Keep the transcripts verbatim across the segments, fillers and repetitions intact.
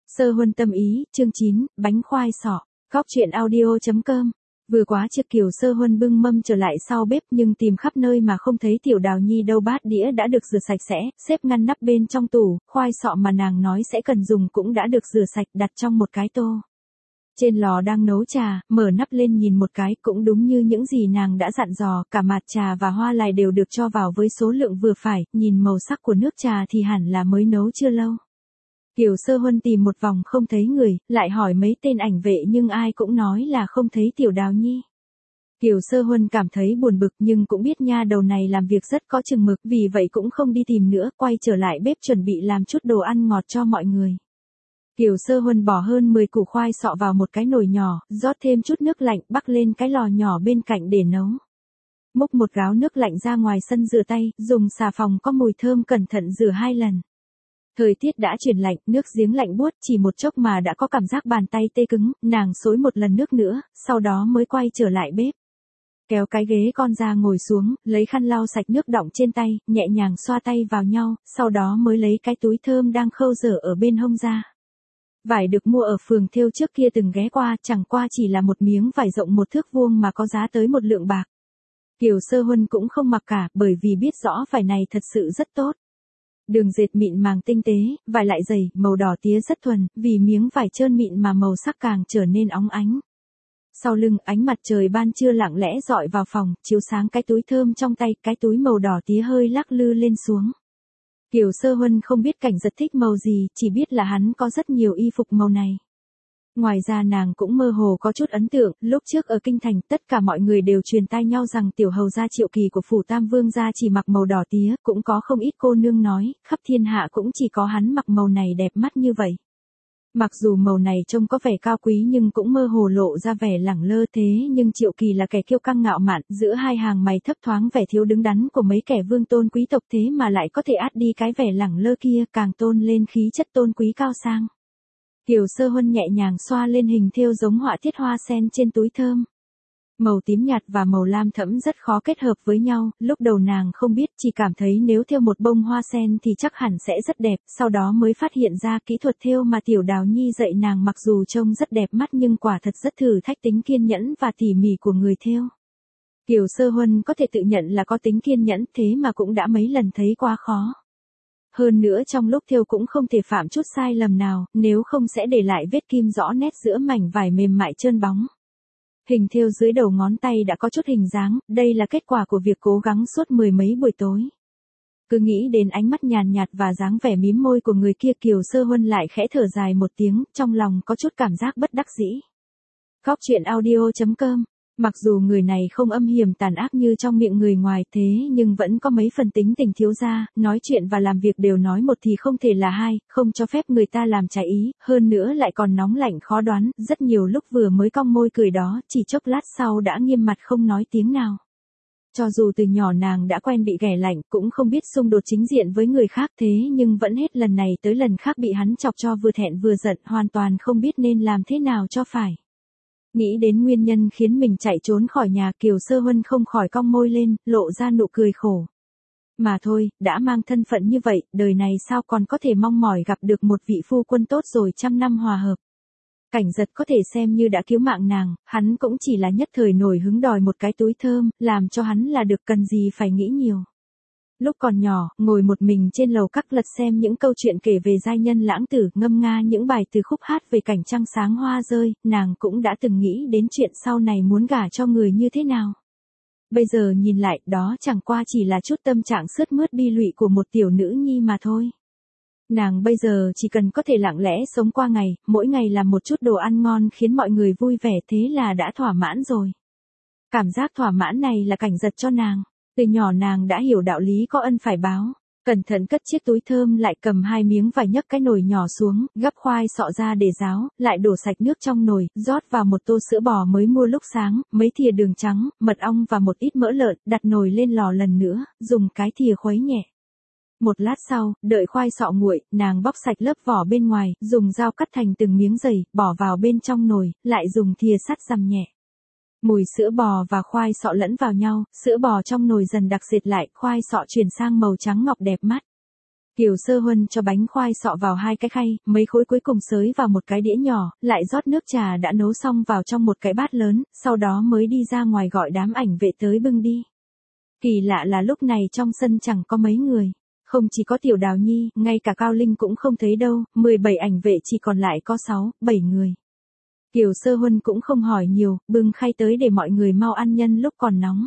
Sơ huân tâm ý, chương chín, bánh khoai sọ. Góc truyện audio chấm com. Vừa quá chiếc Kiều Sơ huân bưng mâm trở lại sau bếp nhưng tìm khắp nơi mà không thấy Tiểu Đào Nhi đâu, bát đĩa đã được rửa sạch sẽ, xếp ngăn nắp bên trong tủ, khoai sọ mà nàng nói sẽ cần dùng cũng đã được rửa sạch đặt trong một cái tô. Trên lò đang nấu trà, mở nắp lên nhìn một cái cũng đúng như những gì nàng đã dặn dò, cả mạt trà và hoa lài đều được cho vào với số lượng vừa phải, nhìn màu sắc của nước trà thì hẳn là mới nấu chưa lâu. Kiều Sơ huân tìm một vòng không thấy người, lại hỏi mấy tên ảnh vệ nhưng ai cũng nói là không thấy Tiểu Đào Nhi. Kiều Sơ huân cảm thấy buồn bực nhưng cũng biết nha đầu này làm việc rất có chừng mực, vì vậy cũng không đi tìm nữa, quay trở lại bếp chuẩn bị làm chút đồ ăn ngọt cho mọi người. Kiều Sơ huân bỏ hơn mười củ khoai sọ vào một cái nồi nhỏ, rót thêm chút nước lạnh, bắc lên cái lò nhỏ bên cạnh để nấu. Múc một gáo nước lạnh ra ngoài sân rửa tay, dùng xà phòng có mùi thơm cẩn thận rửa hai lần. Thời tiết đã chuyển lạnh, nước giếng lạnh buốt, chỉ một chốc mà đã có cảm giác bàn tay tê cứng, nàng xối một lần nước nữa, sau đó mới quay trở lại bếp. Kéo cái ghế con ra ngồi xuống, lấy khăn lau sạch nước đọng trên tay, nhẹ nhàng xoa tay vào nhau, sau đó mới lấy cái túi thơm đang khâu dở ở bên hông ra. Vải được mua ở phường thêu trước kia từng ghé qua, chẳng qua chỉ là một miếng vải rộng một thước vuông mà có giá tới một lượng bạc. Kiều Sơ huân cũng không mặc cả, bởi vì biết rõ vải này thật sự rất tốt. Đường dệt mịn màng tinh tế, vải lại dày, màu đỏ tía rất thuần, vì miếng vải trơn mịn mà màu sắc càng trở nên óng ánh. Sau lưng, ánh mặt trời ban trưa lặng lẽ dọi vào phòng, chiếu sáng cái túi thơm trong tay, cái túi màu đỏ tía hơi lắc lư lên xuống. Kiều Sơ huân không biết Cảnh Giật thích màu gì, chỉ biết là hắn có rất nhiều y phục màu này. Ngoài ra nàng cũng mơ hồ có chút ấn tượng, lúc trước ở Kinh Thành tất cả mọi người đều truyền tai nhau rằng tiểu hầu gia Triệu Kỳ của phủ Tam Vương gia chỉ mặc màu đỏ tía, cũng có không ít cô nương nói, khắp thiên hạ cũng chỉ có hắn mặc màu này đẹp mắt như vậy. Mặc dù màu này trông có vẻ cao quý nhưng cũng mơ hồ lộ ra vẻ lẳng lơ, thế nhưng Triệu Kỳ là kẻ kiêu căng ngạo mạn, giữa hai hàng mày thấp thoáng vẻ thiếu đứng đắn của mấy kẻ vương tôn quý tộc, thế mà lại có thể át đi cái vẻ lẳng lơ kia, càng tôn lên khí chất tôn quý cao sang. Kiều Sơ huân nhẹ nhàng xoa lên hình thêu giống họa tiết hoa sen trên túi thơm. Màu tím nhạt và màu lam thẫm rất khó kết hợp với nhau, lúc đầu nàng không biết, chỉ cảm thấy nếu thêu một bông hoa sen thì chắc hẳn sẽ rất đẹp, sau đó mới phát hiện ra kỹ thuật thêu mà Tiểu Đào Nhi dạy nàng mặc dù trông rất đẹp mắt nhưng quả thật rất thử thách tính kiên nhẫn và tỉ mỉ của người thêu. Kiều Sơ huân có thể tự nhận là có tính kiên nhẫn, thế mà cũng đã mấy lần thấy quá khó. Hơn nữa trong lúc thêu cũng không thể phạm chút sai lầm nào, nếu không sẽ để lại vết kim rõ nét giữa mảnh vải mềm mại trơn bóng. Hình thêu dưới đầu ngón tay đã có chút hình dáng, đây là kết quả của việc cố gắng suốt mười mấy buổi tối. Cứ nghĩ đến ánh mắt nhàn nhạt và dáng vẻ mím môi của người kia, Kiều Sơ huân lại khẽ thở dài một tiếng, trong lòng có chút cảm giác bất đắc dĩ. Góc truyện audio chấm com. Mặc dù người này không âm hiểm tàn ác như trong miệng người ngoài, thế nhưng vẫn có mấy phần tính tình thiếu gia, nói chuyện và làm việc đều nói một thì không thể là hai, không cho phép người ta làm trái ý, hơn nữa lại còn nóng lạnh khó đoán, rất nhiều lúc vừa mới cong môi cười đó, chỉ chốc lát sau đã nghiêm mặt không nói tiếng nào. Cho dù từ nhỏ nàng đã quen bị ghẻ lạnh, cũng không biết xung đột chính diện với người khác, thế nhưng vẫn hết lần này tới lần khác bị hắn chọc cho vừa thẹn vừa giận, hoàn toàn không biết nên làm thế nào cho phải. Nghĩ đến nguyên nhân khiến mình chạy trốn khỏi nhà, Kiều Sơ huân không khỏi cong môi lên, lộ ra nụ cười khổ. Mà thôi, đã mang thân phận như vậy, đời này sao còn có thể mong mỏi gặp được một vị phu quân tốt rồi trăm năm hòa hợp. Cảnh Giật có thể xem như đã cứu mạng nàng, hắn cũng chỉ là nhất thời nổi hứng đòi một cái túi thơm, làm cho hắn là được, cần gì phải nghĩ nhiều. Lúc còn nhỏ, ngồi một mình trên lầu các lật xem những câu chuyện kể về giai nhân lãng tử, ngâm nga những bài từ khúc hát về cảnh trăng sáng hoa rơi, nàng cũng đã từng nghĩ đến chuyện sau này muốn gả cho người như thế nào. Bây giờ nhìn lại, đó chẳng qua chỉ là chút tâm trạng sướt mướt bi lụy của một tiểu nữ nhi mà thôi. Nàng bây giờ chỉ cần có thể lặng lẽ sống qua ngày, mỗi ngày làm một chút đồ ăn ngon khiến mọi người vui vẻ, thế là đã thỏa mãn rồi. Cảm giác thỏa mãn này là Cảnh Giật cho nàng. Từ nhỏ nàng đã hiểu đạo lý có ân phải báo, cẩn thận cất chiếc túi thơm lại, cầm hai miếng vải nhấc cái nồi nhỏ xuống, gắp khoai sọ ra để ráo, lại đổ sạch nước trong nồi, rót vào một tô sữa bò mới mua lúc sáng, mấy thìa đường trắng, mật ong và một ít mỡ lợn, đặt nồi lên lò lần nữa, dùng cái thìa khuấy nhẹ. Một lát sau, đợi khoai sọ nguội, nàng bóc sạch lớp vỏ bên ngoài, dùng dao cắt thành từng miếng dày, bỏ vào bên trong nồi, lại dùng thìa sắt dằm nhẹ. Mùi sữa bò và khoai sọ lẫn vào nhau, sữa bò trong nồi dần đặc sệt lại, khoai sọ chuyển sang màu trắng ngọc đẹp mắt. Kiều Sơ Huân cho bánh khoai sọ vào hai cái khay, mấy khối cuối cùng xới vào một cái đĩa nhỏ, lại rót nước trà đã nấu xong vào trong một cái bát lớn, sau đó mới đi ra ngoài gọi đám ảnh vệ tới bưng đi. Kỳ lạ là lúc này trong sân chẳng có mấy người. Không chỉ có Tiểu Đào Nhi, ngay cả Cao Linh cũng không thấy đâu, mười bảy ảnh vệ chỉ còn lại có sáu, bảy người. Kiều Sơ Huân cũng không hỏi nhiều, bưng khay tới để mọi người mau ăn nhân lúc còn nóng.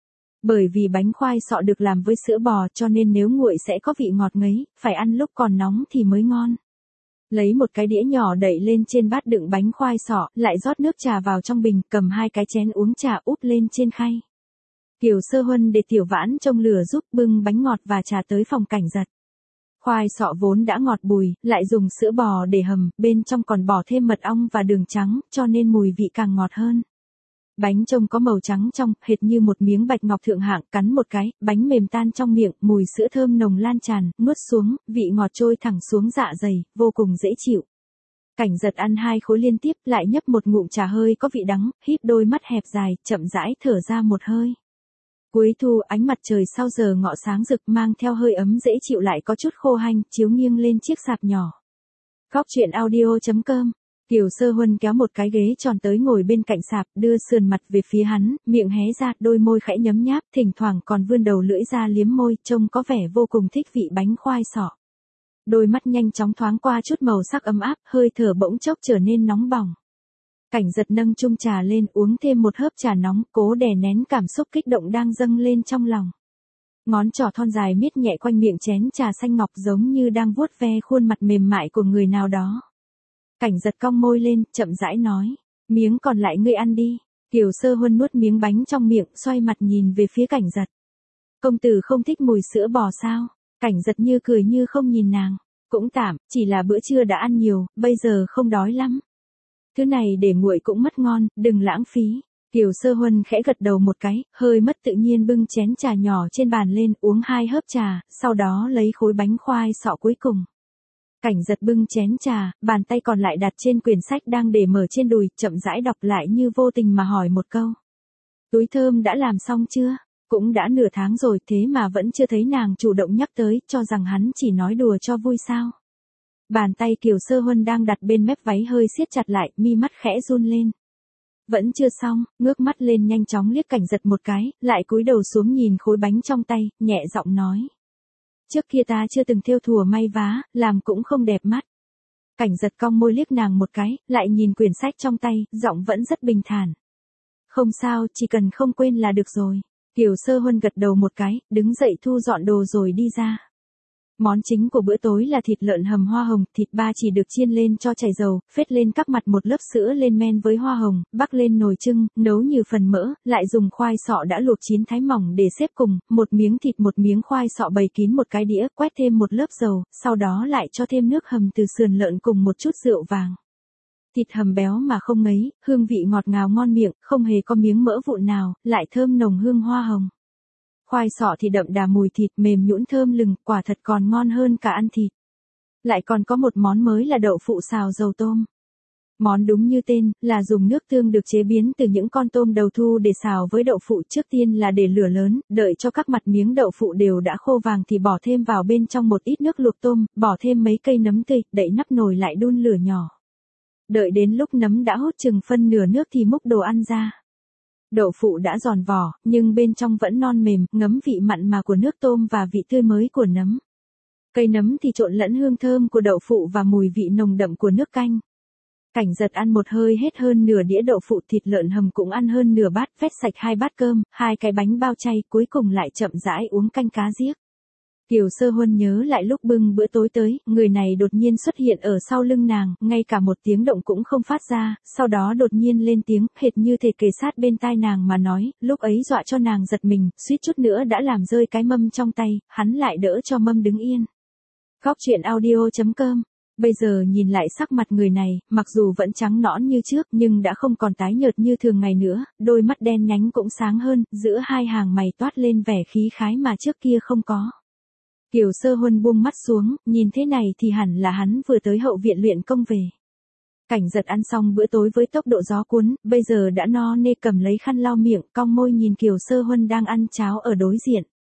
Bởi vì bánh khoai sọ được làm với sữa bò cho nên nếu nguội sẽ có vị ngọt ngấy, phải ăn lúc còn nóng thì mới ngon. Lấy một cái đĩa nhỏ đậy lên trên bát đựng bánh khoai sọ, lại rót nước trà vào trong bình, cầm hai cái chén uống trà úp lên trên khay. Kiều Sơ Huân để Tiểu Vãn trông lửa giúp bưng bánh ngọt và trà tới phòng Cảnh Giật. Khoai sọ vốn đã ngọt bùi, lại dùng sữa bò để hầm, bên trong còn bỏ thêm mật ong và đường trắng, cho nên mùi vị càng ngọt hơn. Bánh trông có màu trắng trong, hệt như một miếng bạch ngọc thượng hạng, cắn một cái, bánh mềm tan trong miệng, mùi sữa thơm nồng lan tràn, nuốt xuống, vị ngọt trôi thẳng xuống dạ dày, vô cùng dễ chịu. Cảnh Giật ăn hai khối liên tiếp, lại nhấp một ngụm trà hơi có vị đắng, híp đôi mắt hẹp dài, chậm rãi thở ra một hơi. Cuối thu, ánh mặt trời sau giờ ngọ sáng rực mang theo hơi ấm dễ chịu lại có chút khô hanh, chiếu nghiêng lên chiếc sạp nhỏ. Góc truyện audio chấm com. Kiều Sơ Huân kéo một cái ghế tròn tới ngồi bên cạnh sạp, đưa sườn mặt về phía hắn, miệng hé ra, đôi môi khẽ nhấm nháp, thỉnh thoảng còn vươn đầu lưỡi ra liếm môi, trông có vẻ vô cùng thích vị bánh khoai sọ. Đôi mắt nhanh chóng thoáng qua chút màu sắc ấm áp, hơi thở bỗng chốc trở nên nóng bỏng. Cảnh Giật nâng chung trà lên, uống thêm một hớp trà nóng, cố đè nén cảm xúc kích động đang dâng lên trong lòng. Ngón trỏ thon dài miết nhẹ quanh miệng chén trà xanh ngọc giống như đang vuốt ve khuôn mặt mềm mại của người nào đó. Cảnh Giật cong môi lên, chậm rãi nói, miếng còn lại ngươi ăn đi. Kiều Sơ Huân nuốt miếng bánh trong miệng, xoay mặt nhìn về phía Cảnh Giật. Công tử không thích mùi sữa bò sao? Cảnh Giật như cười như không nhìn nàng. Cũng tạm, chỉ là bữa trưa đã ăn nhiều, bây giờ không đói lắm. Thứ này để nguội cũng mất ngon, đừng lãng phí. Kiều Sơ Huân khẽ gật đầu một cái, hơi mất tự nhiên bưng chén trà nhỏ trên bàn lên, uống hai hớp trà, sau đó lấy khối bánh khoai sọ cuối cùng. Cảnh Giật bưng chén trà, bàn tay còn lại đặt trên quyển sách đang để mở trên đùi, chậm rãi đọc lại như vô tình mà hỏi một câu. Túi thơm đã làm xong chưa? Cũng đã nửa tháng rồi thế mà vẫn chưa thấy nàng chủ động nhắc tới, cho rằng hắn chỉ nói đùa cho vui sao. Bàn tay Kiều Sơ Huân đang đặt bên mép váy hơi siết chặt lại, mi mắt khẽ run lên. Vẫn chưa xong, ngước mắt lên nhanh chóng liếc Cảnh Giật một cái, lại cúi đầu xuống nhìn khối bánh trong tay, nhẹ giọng nói. Trước kia ta chưa từng thêu thùa may vá, làm cũng không đẹp mắt. Cảnh Giật cong môi liếc nàng một cái, lại nhìn quyển sách trong tay, giọng vẫn rất bình thản. Không sao, chỉ cần không quên là được rồi. Kiều Sơ Huân gật đầu một cái, đứng dậy thu dọn đồ rồi đi ra. Món chính của bữa tối là thịt lợn hầm hoa hồng, thịt ba chỉ được chiên lên cho chảy dầu, phết lên các mặt một lớp sữa lên men với hoa hồng, bắc lên nồi trưng, nấu như phần mỡ, lại dùng khoai sọ đã luộc chín thái mỏng để xếp cùng, một miếng thịt một miếng khoai sọ bày kín một cái đĩa, quét thêm một lớp dầu, sau đó lại cho thêm nước hầm từ sườn lợn cùng một chút rượu vàng. Thịt hầm béo mà không ngấy, hương vị ngọt ngào ngon miệng, không hề có miếng mỡ vụn nào, lại thơm nồng hương hoa hồng. Khoai sọ thì đậm đà mùi thịt mềm nhũn thơm lừng, quả thật còn ngon hơn cả ăn thịt. Lại còn có một món mới là đậu phụ xào dầu tôm. Món đúng như tên, là dùng nước tương được chế biến từ những con tôm đầu thu để xào với đậu phụ. Trước tiên là để lửa lớn, đợi cho các mặt miếng đậu phụ đều đã khô vàng thì bỏ thêm vào bên trong một ít nước luộc tôm, bỏ thêm mấy cây nấm tươi, đậy nắp nồi lại đun lửa nhỏ. Đợi đến lúc nấm đã hút chừng phân nửa nước thì múc đồ ăn ra. Đậu phụ đã giòn vỏ, nhưng bên trong vẫn non mềm, ngấm vị mặn mà của nước tôm và vị tươi mới của nấm. Cây nấm thì trộn lẫn hương thơm của đậu phụ và mùi vị nồng đậm của nước canh. Cảnh Giật ăn một hơi hết hơn nửa đĩa đậu phụ, thịt lợn hầm cũng ăn hơn nửa bát, vét sạch hai bát cơm, hai cái bánh bao chay, cuối cùng lại chậm rãi uống canh cá giếc. Kiều Sơ Huân nhớ lại lúc bưng bữa tối tới, người này đột nhiên xuất hiện ở sau lưng nàng, ngay cả một tiếng động cũng không phát ra, sau đó đột nhiên lên tiếng, hệt như thể kề sát bên tai nàng mà nói, lúc ấy dọa cho nàng giật mình, suýt chút nữa đã làm rơi cái mâm trong tay, hắn lại đỡ cho mâm đứng yên. Góc truyện audio chấm com. Bây giờ nhìn lại sắc mặt người này, mặc dù vẫn trắng nõn như trước nhưng đã không còn tái nhợt như thường ngày nữa, đôi mắt đen nhánh cũng sáng hơn, giữa hai hàng mày toát lên vẻ khí khái mà trước kia không có. Kiều Sơ Huân buông mắt xuống, nhìn thế này thì hẳn là hắn vừa tới hậu viện luyện công về. Cảnh Giật ăn xong bữa tối với tốc độ gió cuốn, bây giờ đã no nê cầm lấy khăn lau miệng, cong môi nhìn Kiều Sơ Huân đang ăn cháo ở đối diện.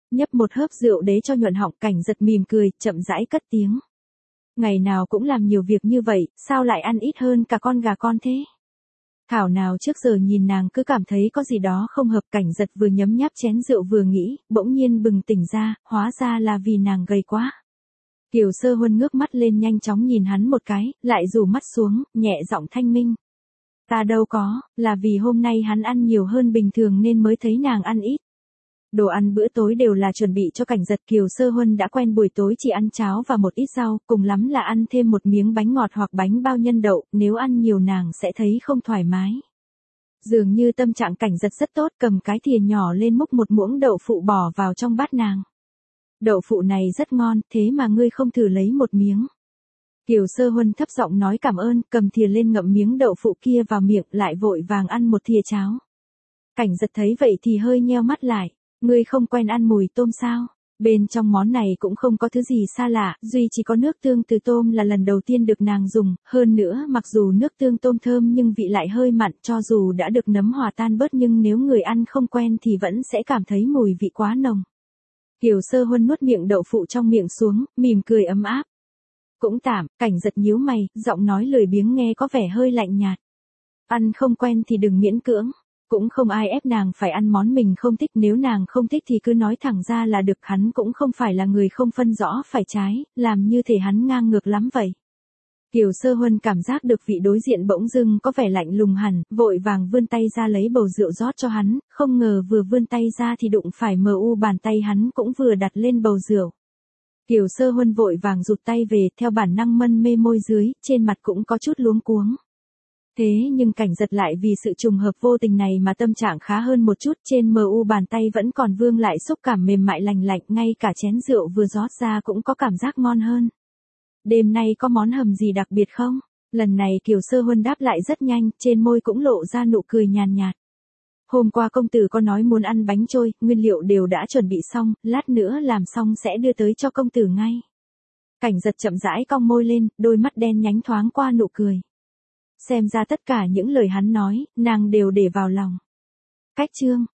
Nhấp một hớp rượu đế cho nhuận họng, Cảnh Giật mỉm cười, chậm rãi cất tiếng. Ngày nào cũng làm nhiều việc như vậy, sao lại ăn ít hơn cả con gà con thế? Thảo nào trước giờ nhìn nàng cứ cảm thấy có gì đó không hợp. Cảnh Giật vừa nhấm nháp chén rượu vừa nghĩ, bỗng nhiên bừng tỉnh ra, hóa ra là vì nàng gầy quá. Kiều Sơ Huân ngước mắt lên nhanh chóng nhìn hắn một cái, lại rủ mắt xuống, nhẹ giọng thanh minh. Ta đâu có, là vì hôm nay hắn ăn nhiều hơn bình thường nên mới thấy nàng ăn ít. Đồ ăn bữa tối đều là chuẩn bị cho Cảnh Giật. Kiều Sơ Huân đã quen buổi tối chỉ ăn cháo và một ít rau, cùng lắm là ăn thêm một miếng bánh ngọt hoặc bánh bao nhân đậu, nếu ăn nhiều nàng sẽ thấy không thoải mái. Dường như tâm trạng Cảnh Giật rất tốt, cầm cái thìa nhỏ lên múc một muỗng đậu phụ bỏ vào trong bát nàng. Đậu phụ này rất ngon, thế mà ngươi không thử lấy một miếng. Kiều Sơ Huân thấp giọng nói cảm ơn, cầm thìa lên ngậm miếng đậu phụ kia vào miệng, lại vội vàng ăn một thìa cháo. Cảnh Giật thấy vậy thì hơi nheo mắt lại. Ngươi không quen ăn mùi tôm sao? Bên trong món này cũng không có thứ gì xa lạ, duy chỉ có nước tương từ tôm là lần đầu tiên được nàng dùng, hơn nữa mặc dù nước tương tôm thơm nhưng vị lại hơi mặn, cho dù đã được nấm hòa tan bớt nhưng nếu người ăn không quen thì vẫn sẽ cảm thấy mùi vị quá nồng. Kiều Sơ Huân nuốt miệng đậu phụ trong miệng xuống, mỉm cười ấm áp. Cũng tạm. Cảnh Giật nhíu mày, giọng nói lười biếng nghe có vẻ hơi lạnh nhạt. Ăn không quen thì đừng miễn cưỡng. Cũng không ai ép nàng phải ăn món mình không thích, nếu nàng không thích thì cứ nói thẳng ra là được, hắn cũng không phải là người không phân rõ phải trái, làm như thể hắn ngang ngược lắm vậy. Kiều Sơ Huân cảm giác được vị đối diện bỗng dưng có vẻ lạnh lùng hẳn, vội vàng vươn tay ra lấy bầu rượu rót cho hắn, không ngờ vừa vươn tay ra thì đụng phải mờ u bàn tay hắn cũng vừa đặt lên bầu rượu. Kiều Sơ Huân vội vàng rụt tay về, theo bản năng mân mê môi dưới, trên mặt cũng có chút luống cuống. Thế nhưng Cảnh Giật lại vì sự trùng hợp vô tình này mà tâm trạng khá hơn một chút, trên mờ u bàn tay vẫn còn vương lại xúc cảm mềm mại lành lạnh, ngay cả chén rượu vừa rót ra cũng có cảm giác ngon hơn. Đêm nay có món hầm gì đặc biệt không? Lần này Kiều Sơ Huân đáp lại rất nhanh, trên môi cũng lộ ra nụ cười nhàn nhạt. Hôm qua công tử có nói muốn ăn bánh trôi, nguyên liệu đều đã chuẩn bị xong, lát nữa làm xong sẽ đưa tới cho công tử ngay. Cảnh Giật chậm rãi cong môi lên, đôi mắt đen nhánh thoáng qua nụ cười. Xem ra tất cả những lời hắn nói, nàng đều để vào lòng. Cách chương